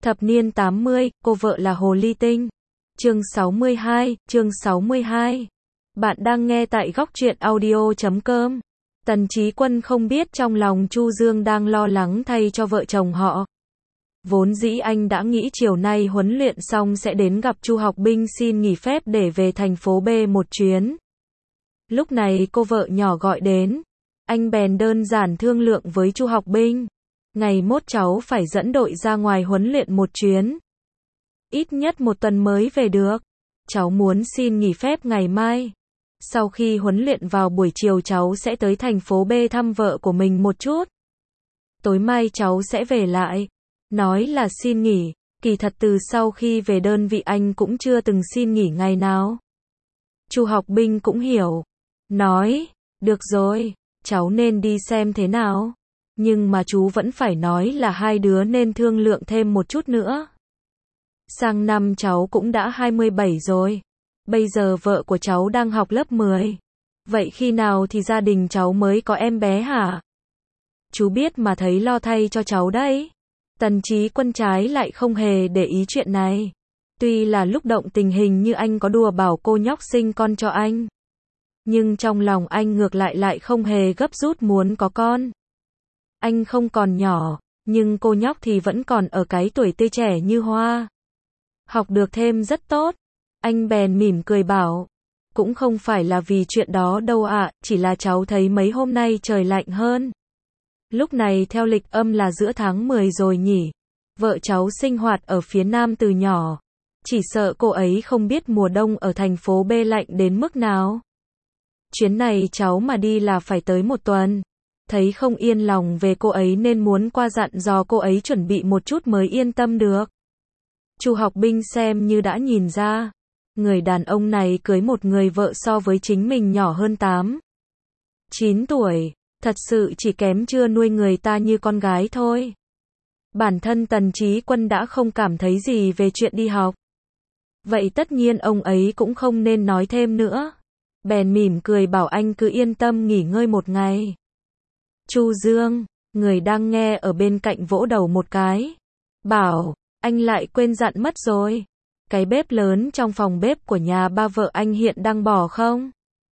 Thập niên 80, cô vợ là Hồ Ly Tinh. Chương 62. Bạn đang nghe tại góc truyện audio.com. Tần Chí Quân không biết trong lòng Chu Dương đang lo lắng thay cho vợ chồng họ. Vốn dĩ anh đã nghĩ chiều nay huấn luyện xong sẽ đến gặp Chu Học Binh xin nghỉ phép để về thành phố B một chuyến. Lúc này cô vợ nhỏ gọi đến, anh bèn đơn giản thương lượng với Chu Học Binh. Ngày mốt cháu phải dẫn đội ra ngoài huấn luyện một chuyến. Ít nhất một tuần mới về được. Cháu muốn xin nghỉ phép ngày mai. Sau khi huấn luyện vào buổi chiều cháu sẽ tới thành phố B thăm vợ của mình một chút. Tối mai cháu sẽ về lại. Nói là xin nghỉ, kỳ thật từ sau khi về đơn vị anh cũng chưa từng xin nghỉ ngày nào. Chu Học Binh cũng hiểu. Nói, được rồi, cháu nên đi xem thế nào. Nhưng mà chú vẫn phải nói là hai đứa nên thương lượng thêm một chút nữa. Sang năm cháu cũng đã 27 rồi. Bây giờ vợ của cháu đang học lớp 10. Vậy khi nào thì gia đình cháu mới có em bé hả? Chú biết mà thấy lo thay cho cháu đấy. Tần Chí Quân trái lại không hề để ý chuyện này. Tuy là lúc động tình hình như anh có đùa bảo cô nhóc sinh con cho anh. Nhưng trong lòng anh ngược lại không hề gấp rút muốn có con. Anh không còn nhỏ, nhưng cô nhóc thì vẫn còn ở cái tuổi tươi trẻ như hoa. Học được thêm rất tốt. Anh bèn mỉm cười bảo. Cũng không phải là vì chuyện đó đâu ạ, chỉ là cháu thấy mấy hôm nay trời lạnh hơn. Lúc này theo lịch âm là giữa tháng 10 rồi nhỉ. Vợ cháu sinh hoạt ở phía Nam từ nhỏ. Chỉ sợ cô ấy không biết mùa đông ở thành phố B lạnh đến mức nào. Chuyến này cháu mà đi là phải tới một tuần. Thấy không yên lòng về cô ấy nên muốn qua dặn dò cô ấy chuẩn bị một chút mới yên tâm được. Chu Học Binh xem như đã nhìn ra. Người đàn ông này cưới một người vợ so với chính mình nhỏ hơn 9 tuổi. Thật sự chỉ kém chưa nuôi người ta như con gái thôi. Bản thân Tần Chí Quân đã không cảm thấy gì về chuyện đi học. Vậy tất nhiên ông ấy cũng không nên nói thêm nữa. Bèn mỉm cười bảo anh cứ yên tâm nghỉ ngơi một ngày. Chu Dương, người đang nghe ở bên cạnh vỗ đầu một cái. Bảo, anh lại quên dặn mất rồi. Cái bếp lớn trong phòng bếp của nhà ba vợ anh hiện đang bỏ không?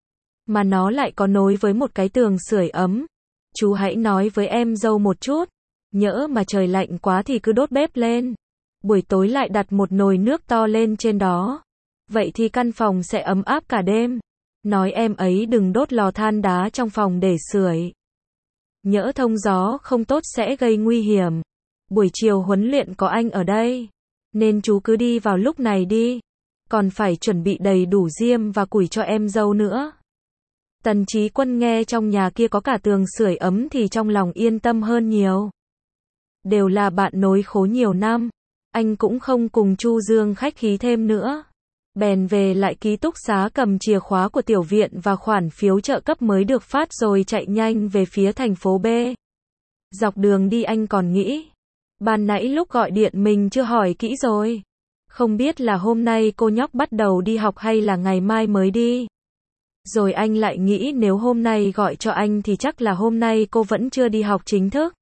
Mà nó lại có nối với một cái tường sưởi ấm. Chú hãy nói với em dâu một chút. Nhỡ mà trời lạnh quá thì cứ đốt bếp lên. Buổi tối lại đặt một nồi nước to lên trên đó. Vậy thì căn phòng sẽ ấm áp cả đêm. Nói em ấy đừng đốt lò than đá trong phòng để sưởi. Nhỡ thông gió không tốt sẽ gây nguy hiểm. Buổi chiều huấn luyện có anh ở đây. Nên chú cứ đi vào lúc này đi. Còn phải chuẩn bị đầy đủ diêm và củi cho em dâu nữa. Tần Chí Quân nghe trong nhà kia có cả tường sưởi ấm thì trong lòng yên tâm hơn nhiều. Đều là bạn nối khố nhiều năm. Anh cũng không cùng Chu Dương khách khí thêm nữa. Bèn về lại ký túc xá cầm chìa khóa của tiểu viện và khoản phiếu trợ cấp mới được phát rồi chạy nhanh về phía thành phố B. Dọc đường đi anh còn nghĩ. Ban nãy lúc gọi điện mình chưa hỏi kỹ rồi. Không biết là hôm nay cô nhóc bắt đầu đi học hay là ngày mai mới đi. Rồi anh lại nghĩ nếu hôm nay gọi cho anh thì chắc là hôm nay cô vẫn chưa đi học chính thức.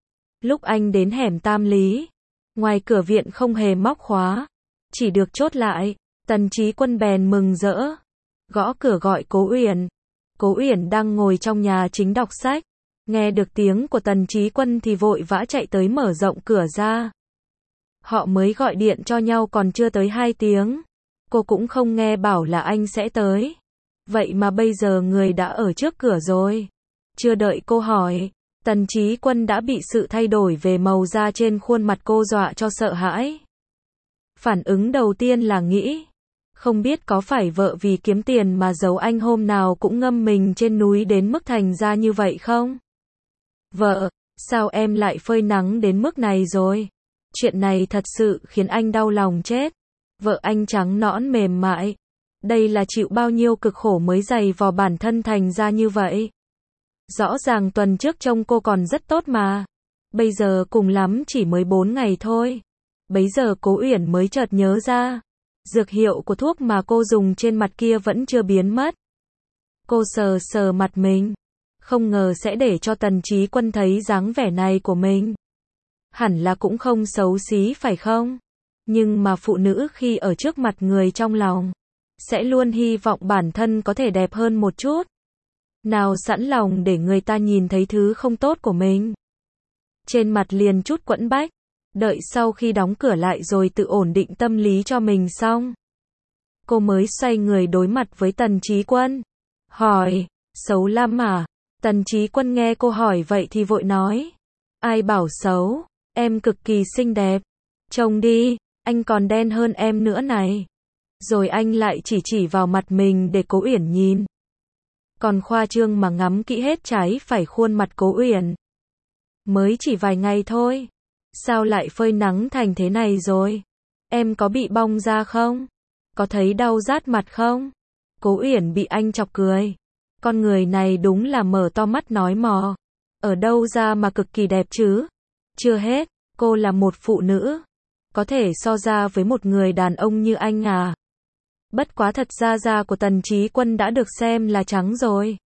Lúc anh đến hẻm Tam Lý, ngoài cửa viện không hề móc khóa, chỉ được chốt lại. Tần Chí Quân bèn mừng rỡ, gõ cửa gọi Cố Uyển. Cố Uyển đang ngồi trong nhà chính đọc sách, nghe được tiếng của Tần Chí Quân thì vội vã chạy tới mở rộng cửa ra. Họ mới gọi điện cho nhau còn chưa tới 2 tiếng, cô cũng không nghe bảo là anh sẽ tới. Vậy mà bây giờ người đã ở trước cửa rồi. Chưa đợi cô hỏi, Tần Chí Quân đã bị sự thay đổi về màu da trên khuôn mặt cô dọa cho sợ hãi. Phản ứng đầu tiên là nghĩ, không biết có phải vợ vì kiếm tiền mà giấu anh hôm nào cũng ngâm mình trên núi đến mức thành ra như vậy không? Vợ, sao em lại phơi nắng đến mức này rồi? Chuyện này thật sự khiến anh đau lòng chết. Vợ anh trắng nõn mềm mại. Đây là chịu bao nhiêu cực khổ mới dày vò bản thân thành ra như vậy. Rõ ràng tuần trước trông cô còn rất tốt mà. Bây giờ cùng lắm chỉ mới 4 ngày thôi. Bấy giờ Cố Uyển mới chợt nhớ ra. Dược hiệu của thuốc mà cô dùng trên mặt kia vẫn chưa biến mất. Cô sờ sờ mặt mình. Không ngờ sẽ để cho Tần Chí Quân thấy dáng vẻ này của mình. hẳn là cũng không xấu xí phải không? Nhưng mà phụ nữ khi ở trước mặt người trong lòng, sẽ luôn hy vọng bản thân có thể đẹp hơn một chút. Nào sẵn lòng để người ta nhìn thấy thứ không tốt của mình. Trên mặt liền chút quẫn bách, đợi sau khi đóng cửa lại rồi tự ổn định tâm lý cho mình xong. Cô mới xoay người đối mặt với Tần Chí Quân. Hỏi, xấu lắm à? Tần Chí Quân nghe cô hỏi vậy thì vội nói. Ai bảo xấu, em cực kỳ xinh đẹp. Trông đi, anh còn đen hơn em nữa này. Rồi anh lại chỉ vào mặt mình để Cố Uyển nhìn. Còn khoa trương mà ngắm kỹ hết trái phải khuôn mặt Cố Uyển. Mới chỉ vài ngày thôi. Sao lại phơi nắng thành thế này rồi? Em có bị bong da không? Có thấy đau rát mặt không? Cố Uyển bị anh chọc cười. Con người này đúng là mở to mắt nói mò. Ở đâu ra mà cực kỳ đẹp chứ? Chưa hết, cô là một phụ nữ. Có thể so ra với một người đàn ông như anh à? Bất quá thật ra da của Tần Chí Quân đã được xem là trắng rồi.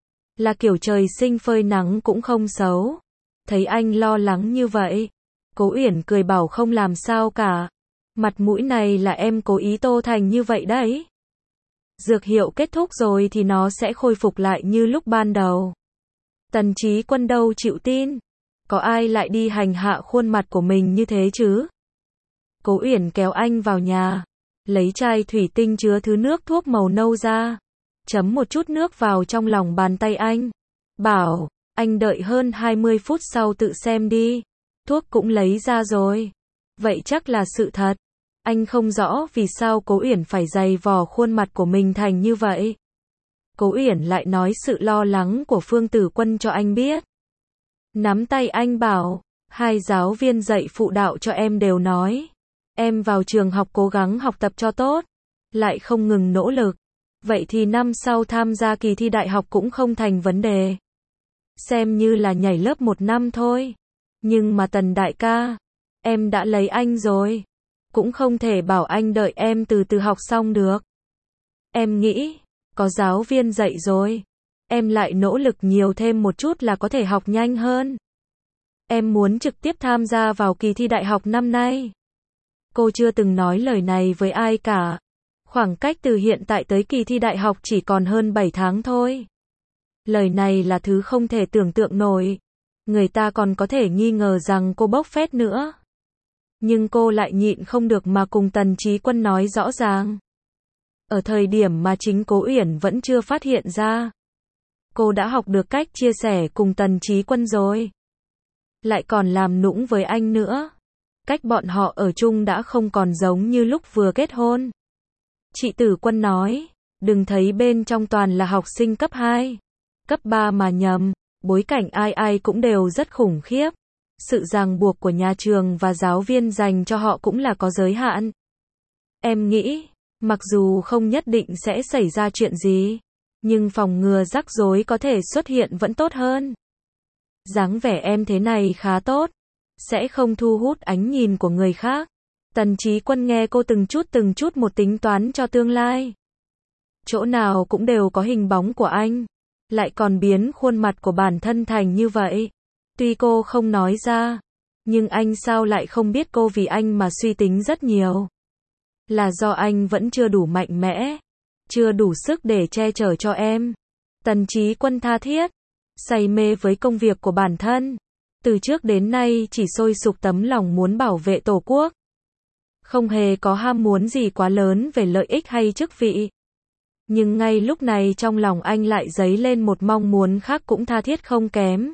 Là kiểu trời sinh phơi nắng cũng không xấu. Thấy anh lo lắng như vậy, Cố Uyển cười bảo không làm sao cả. Mặt mũi này là em cố ý tô thành như vậy đấy. Dược hiệu kết thúc rồi thì nó sẽ khôi phục lại như lúc ban đầu. Tần Chí Quân đâu chịu tin. Có ai lại đi hành hạ khuôn mặt của mình như thế chứ? Cố Uyển kéo anh vào nhà, lấy chai thủy tinh chứa thứ nước thuốc màu nâu ra, chấm một chút nước vào trong lòng bàn tay anh. Bảo, anh đợi hơn 20 phút sau tự xem đi. Thuốc cũng lấy ra rồi. Vậy chắc là sự thật. Anh không rõ vì sao Cố Uyển phải giày vò khuôn mặt của mình thành như vậy. Cố Uyển lại nói sự lo lắng của Phương Tử Quân cho anh biết. Nắm tay anh bảo, hai giáo viên dạy phụ đạo cho em đều nói. Em vào trường học cố gắng học tập cho tốt, lại không ngừng nỗ lực. Vậy thì năm sau tham gia kỳ thi đại học cũng không thành vấn đề. Xem như là nhảy lớp một năm thôi. Nhưng mà Tần đại ca, em đã lấy anh rồi. Cũng không thể bảo anh đợi em từ từ học xong được. Em nghĩ, có giáo viên dạy rồi. Em lại nỗ lực nhiều thêm một chút là có thể học nhanh hơn. Em muốn trực tiếp tham gia vào kỳ thi đại học năm nay. Cô chưa từng nói lời này với ai cả. Khoảng cách từ hiện tại tới kỳ thi đại học chỉ còn hơn 7 tháng thôi. Lời này là thứ không thể tưởng tượng nổi. Người ta còn có thể nghi ngờ rằng cô bốc phét nữa. Nhưng cô lại nhịn không được mà cùng Tần Chí Quân nói rõ ràng. Ở thời điểm mà chính Cố Uyển vẫn chưa phát hiện ra. Cô đã học được cách chia sẻ cùng Tần Chí Quân rồi. Lại còn làm nũng với anh nữa. Cách bọn họ ở chung đã không còn giống như lúc vừa kết hôn. Chị Tử Quân nói, đừng thấy bên trong toàn là học sinh cấp 2, cấp 3 mà nhầm, bối cảnh ai ai cũng đều rất khủng khiếp. Sự ràng buộc của nhà trường và giáo viên dành cho họ cũng là có giới hạn. Em nghĩ, mặc dù không nhất định sẽ xảy ra chuyện gì, nhưng phòng ngừa rắc rối có thể xuất hiện vẫn tốt hơn. Dáng vẻ em thế này khá tốt, sẽ không thu hút ánh nhìn của người khác. Tần Chí Quân nghe cô từng chút một tính toán cho tương lai. Chỗ nào cũng đều có hình bóng của anh, lại còn biến khuôn mặt của bản thân thành như vậy. Tuy cô không nói ra, nhưng anh sao lại không biết cô vì anh mà suy tính rất nhiều. Là do anh vẫn chưa đủ mạnh mẽ, chưa đủ sức để che chở cho em. Tần Chí Quân tha thiết, say mê với công việc của bản thân. Từ trước đến nay chỉ sôi sục tấm lòng muốn bảo vệ Tổ quốc. Không hề có ham muốn gì quá lớn về lợi ích hay chức vị. Nhưng ngay lúc này trong lòng anh lại dấy lên một mong muốn khác cũng tha thiết không kém.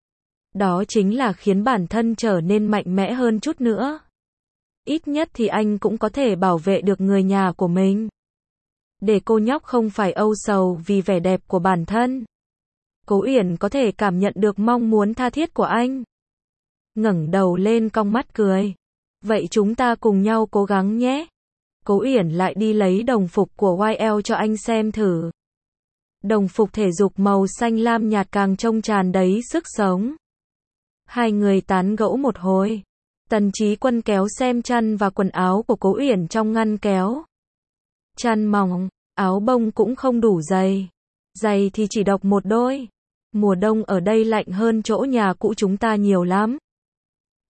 Đó chính là khiến bản thân trở nên mạnh mẽ hơn chút nữa. Ít nhất thì anh cũng có thể bảo vệ được người nhà của mình. Để cô nhóc không phải âu sầu vì vẻ đẹp của bản thân. Cố Uyển có thể cảm nhận được mong muốn tha thiết của anh. Ngẩng đầu lên cong mắt cười. Vậy chúng ta cùng nhau cố gắng nhé. Cố Uyển lại đi lấy đồng phục của YL cho anh xem thử. Đồng phục thể dục màu xanh lam nhạt càng trông tràn đầy sức sống. Hai người tán gẫu một hồi. Tần Chí Quân kéo xem chăn và quần áo của Cố Uyển trong ngăn kéo. Chăn mỏng, áo bông cũng không đủ dày. Giày thì chỉ độc một đôi. Mùa đông ở đây lạnh hơn chỗ nhà cũ chúng ta nhiều lắm.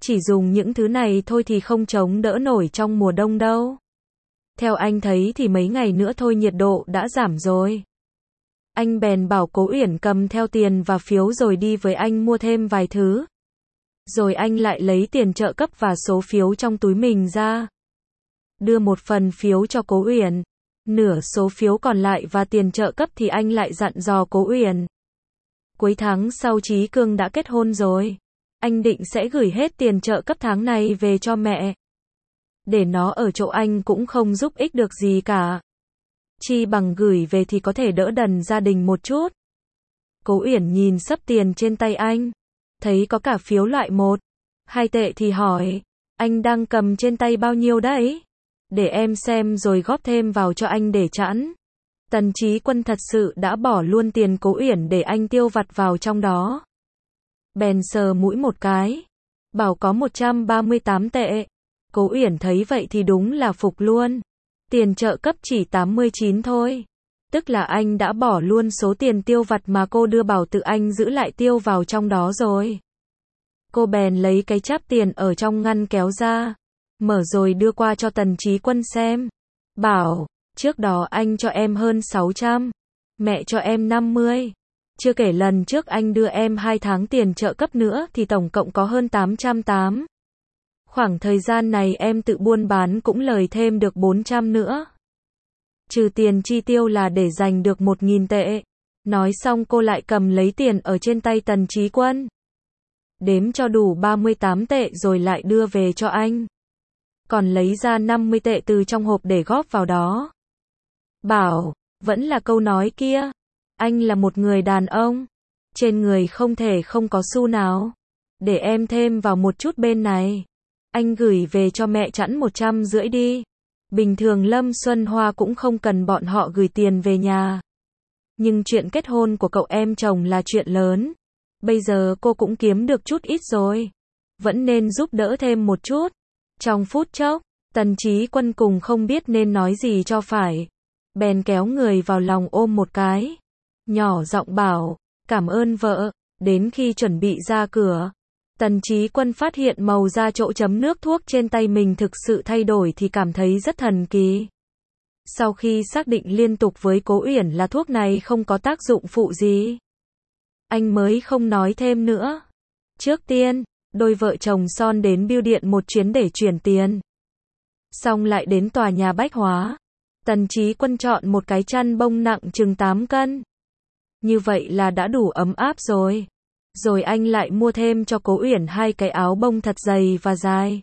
Chỉ dùng những thứ này thôi thì không chống đỡ nổi trong mùa đông đâu. Theo anh thấy thì mấy ngày nữa thôi nhiệt độ đã giảm rồi. Anh bèn bảo Cố Uyển cầm theo tiền và phiếu rồi đi với anh mua thêm vài thứ. Rồi anh lại lấy tiền trợ cấp và số phiếu trong túi mình ra. Đưa một phần phiếu cho Cố Uyển. Nửa số phiếu còn lại và tiền trợ cấp thì anh lại dặn dò Cố Uyển. Cuối tháng sau Chí Cương đã kết hôn rồi. Anh định sẽ gửi hết tiền trợ cấp tháng này về cho mẹ. Để nó ở chỗ anh cũng không giúp ích được gì cả. Chi bằng gửi về thì có thể đỡ đần gia đình một chút. Cố Uyển nhìn xấp tiền trên tay anh. Thấy có cả phiếu loại 1, 2 tệ thì hỏi. Anh đang cầm trên tay bao nhiêu đấy? Để em xem rồi góp thêm vào cho anh để chẵn. Tần Chí Quân thật sự đã bỏ luôn tiền Cố Uyển để anh tiêu vặt vào trong đó. Bèn sờ mũi một cái. Bảo có 138 tệ. Cố Uyển thấy vậy thì đúng là phục luôn. Tiền trợ cấp chỉ 89 thôi. Tức là anh đã bỏ luôn số tiền tiêu vặt mà cô đưa bảo tự anh giữ lại tiêu vào trong đó rồi. Cô bèn lấy cái cháp tiền ở trong ngăn kéo ra. Mở rồi đưa qua cho Tần Chí Quân xem. Bảo, trước đó anh cho em hơn 600. Mẹ cho em 50. Chưa kể lần trước anh đưa em 2 tháng tiền trợ cấp nữa thì tổng cộng có hơn 880. Khoảng thời gian này em tự buôn bán cũng lời thêm được 400 nữa. Trừ tiền chi tiêu là để dành được 1.000 tệ. Nói xong cô lại cầm lấy tiền ở trên tay Tần Chí Quân. Đếm cho đủ 38 tệ rồi lại đưa về cho anh. Còn lấy ra 50 tệ từ trong hộp để góp vào đó. Bảo, vẫn là câu nói kia. Anh là một người đàn ông. Trên người không thể không có xu nào. Để em thêm vào một chút bên này. Anh gửi về cho mẹ chẵn 150 đi. Bình thường Lâm Xuân Hoa cũng không cần bọn họ gửi tiền về nhà. Nhưng chuyện kết hôn của cậu em chồng là chuyện lớn. Bây giờ cô cũng kiếm được chút ít rồi. Vẫn nên giúp đỡ thêm một chút. Trong phút chốc, Tần Chí Quân cùng không biết nên nói gì cho phải. Bèn kéo người vào lòng ôm một cái. Nhỏ giọng bảo, cảm ơn vợ. Đến khi chuẩn bị ra cửa, Tần Chí Quân phát hiện màu da chỗ chấm nước thuốc trên tay mình thực sự thay đổi thì cảm thấy rất thần kỳ. Sau khi xác định liên tục với Cố Uyển là thuốc này không có tác dụng phụ gì, anh mới không nói thêm nữa. Trước tiên, đôi vợ chồng son đến bưu điện một chuyến để chuyển tiền. Xong lại đến tòa nhà bách hóa. Tần Chí Quân chọn một cái chăn bông nặng chừng 8 cân. Như vậy là đã đủ ấm áp rồi. Rồi anh lại mua thêm cho Cố Uyển 2 cái áo bông thật dày và dài.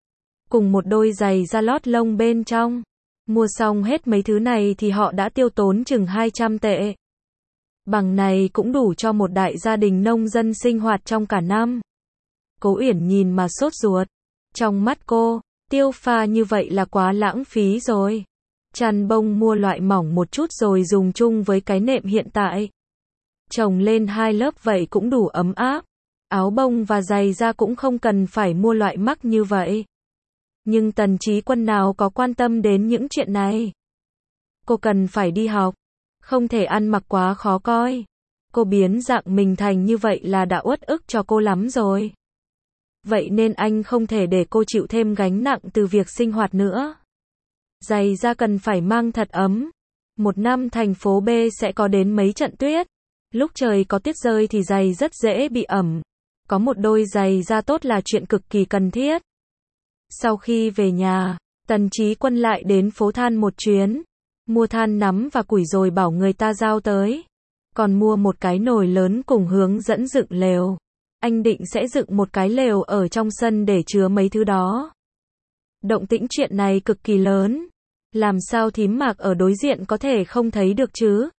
Cùng một đôi giày da lót lông bên trong. Mua xong hết mấy thứ này thì họ đã tiêu tốn chừng 200 tệ. Bằng này cũng đủ cho một đại gia đình nông dân sinh hoạt trong cả năm. Cố Uyển nhìn mà sốt ruột. Trong mắt cô, tiêu pha như vậy là quá lãng phí rồi. Chăn bông mua loại mỏng một chút rồi dùng chung với cái nệm hiện tại. Chồng lên 2 lớp vậy cũng đủ ấm áp. Áo bông và giày da cũng không cần phải mua loại mắc như vậy. Nhưng Tần Chí Quân nào có quan tâm đến những chuyện này. Cô cần phải đi học. Không thể ăn mặc quá khó coi. Cô biến dạng mình thành như vậy là đã uất ức cho cô lắm rồi. Vậy nên anh không thể để cô chịu thêm gánh nặng từ việc sinh hoạt nữa. Giày da cần phải mang thật ấm. Một năm thành phố B sẽ có đến mấy trận tuyết. Lúc trời có tuyết rơi thì giày rất dễ bị ẩm. Có một đôi giày da tốt là chuyện cực kỳ cần thiết. Sau khi về nhà, Tần Chí Quân lại đến phố than một chuyến. Mua than nắm và củi rồi bảo người ta giao tới. Còn mua một cái nồi lớn cùng hướng dẫn dựng lều. Anh định sẽ dựng một cái lều ở trong sân để chứa mấy thứ đó. Động tĩnh chuyện này cực kỳ lớn. Làm sao thím Mạc ở đối diện có thể không thấy được chứ?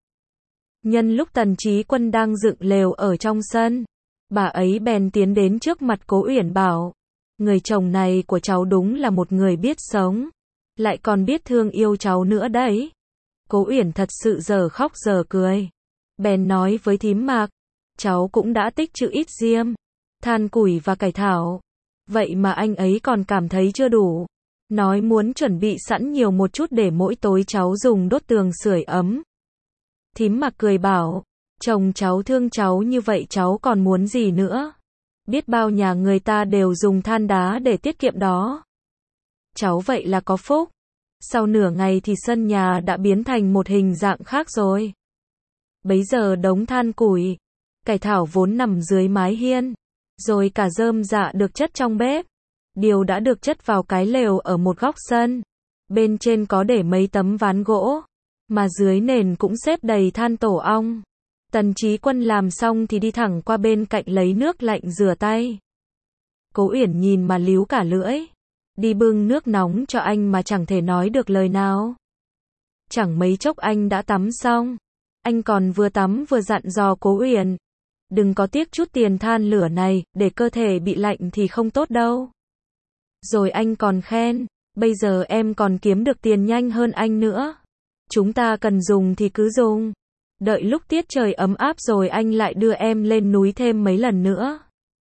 Nhân lúc Tần Chí Quân đang dựng lều ở trong sân, bà ấy bèn tiến đến trước mặt Cố Uyển bảo, người chồng này của cháu đúng là một người biết sống, lại còn biết thương yêu cháu nữa đấy. Cố Uyển thật sự giờ khóc giờ cười. Bèn nói với thím Mạc, cháu cũng đã tích trữ ít diêm, than củi và cải thảo. Vậy mà anh ấy còn cảm thấy chưa đủ. Nói muốn chuẩn bị sẵn nhiều một chút để mỗi tối cháu dùng đốt tường sưởi ấm. Thím Mạc cười bảo, chồng cháu thương cháu như vậy cháu còn muốn gì nữa. Biết bao nhà người ta đều dùng than đá để tiết kiệm đó. Cháu vậy là có phúc. Sau nửa ngày thì sân nhà đã biến thành một hình dạng khác rồi. Bấy giờ đống than củi, cải thảo vốn nằm dưới mái hiên, rồi cả rơm rạ được chất trong bếp, đều đã được chất vào cái lều ở một góc sân. Bên trên có để mấy tấm ván gỗ, mà dưới nền cũng xếp đầy than tổ ong. Tần Chí Quân làm xong thì đi thẳng qua bên cạnh lấy nước lạnh rửa tay. Cố Uyển nhìn mà líu cả lưỡi. Đi bưng nước nóng cho anh mà chẳng thể nói được lời nào. Chẳng mấy chốc anh đã tắm xong. Anh còn vừa tắm vừa dặn dò Cố Uyển. Đừng có tiếc chút tiền than lửa này, để cơ thể bị lạnh thì không tốt đâu. Rồi anh còn khen, bây giờ em còn kiếm được tiền nhanh hơn anh nữa. Chúng ta cần dùng thì cứ dùng. Đợi lúc tiết trời ấm áp rồi anh lại đưa em lên núi thêm mấy lần nữa.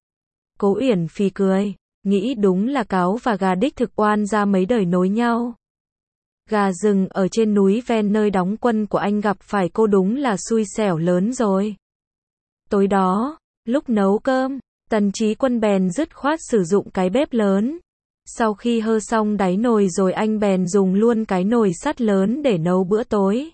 Cố Uyển phì cười, nghĩ đúng là cáo và gà đích thực oan ra mấy đời nối nhau. Gà rừng ở trên núi ven nơi đóng quân của anh gặp phải cô đúng là xui xẻo lớn rồi. Tối đó, lúc nấu cơm, Tần Chí Quân bèn dứt khoát sử dụng cái bếp lớn. Sau khi hơ xong đáy nồi rồi anh bèn dùng luôn cái nồi sắt lớn để nấu bữa tối.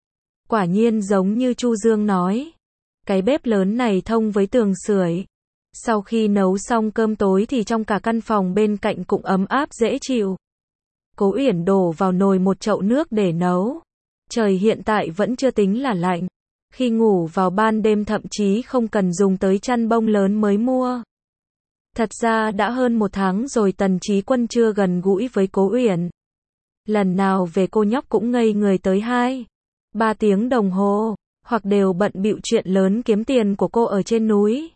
Quả nhiên giống như Chu Dương nói, cái bếp lớn này thông với tường sưởi. Sau khi nấu xong cơm tối thì trong cả căn phòng bên cạnh cũng ấm áp dễ chịu. Cố Uyển đổ vào nồi một chậu nước để nấu. Trời hiện tại vẫn chưa tính là lạnh. Khi ngủ vào ban đêm thậm chí không cần dùng tới chăn bông lớn mới mua. Thật ra đã hơn 1 tháng rồi Tần Chí Quân chưa gần gũi với Cố Uyển. Lần nào về cô nhóc cũng ngây người tới 2-3 tiếng đồng hồ, hoặc đều bận bịu chuyện lớn kiếm tiền của cô ở trên núi.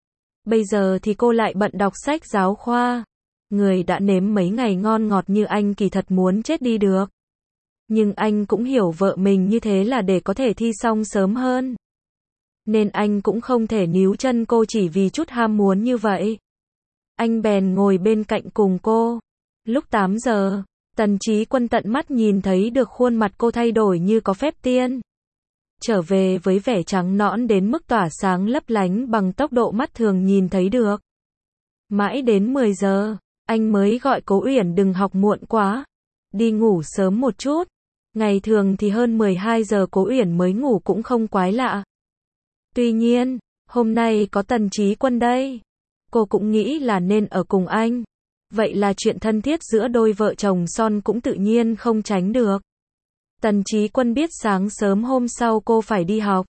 Bây giờ thì cô lại bận đọc sách giáo khoa. Người đã nếm mấy ngày ngon ngọt như anh kỳ thật muốn chết đi được. Nhưng anh cũng hiểu vợ mình như thế là để có thể thi xong sớm hơn. Nên anh cũng không thể níu chân cô chỉ vì chút ham muốn như vậy. Anh bèn ngồi bên cạnh cùng cô. Lúc 8 giờ, Tần Chí Quân tận mắt nhìn thấy được khuôn mặt cô thay đổi như có phép tiên. Trở về với vẻ trắng nõn đến mức tỏa sáng lấp lánh bằng tốc độ mắt thường nhìn thấy được. Mãi đến 10 giờ, anh mới gọi Cố Uyển đừng học muộn quá. Đi ngủ sớm một chút. Ngày thường thì hơn 12 giờ Cố Uyển mới ngủ cũng không quái lạ. Tuy nhiên, hôm nay có Tần Chí Quân đây. Cô cũng nghĩ là nên ở cùng anh. Vậy là chuyện thân thiết giữa đôi vợ chồng son cũng tự nhiên không tránh được. Tần Chí Quân biết sáng sớm hôm sau cô phải đi học.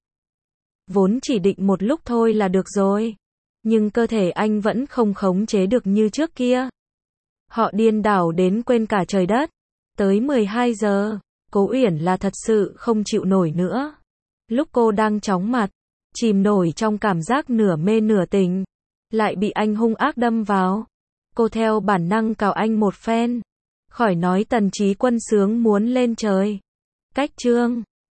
Vốn chỉ định một lúc thôi là được rồi. Nhưng cơ thể anh vẫn không khống chế được như trước kia. Họ điên đảo đến quên cả trời đất. Tới 12 giờ, Cố Uyển là thật sự không chịu nổi nữa. Lúc cô đang chóng mặt, chìm nổi trong cảm giác nửa mê nửa tỉnh, lại bị anh hung ác đâm vào. Cô theo bản năng cào anh một phen. Khỏi nói Tần Chí Quân sướng muốn lên trời. Cách chương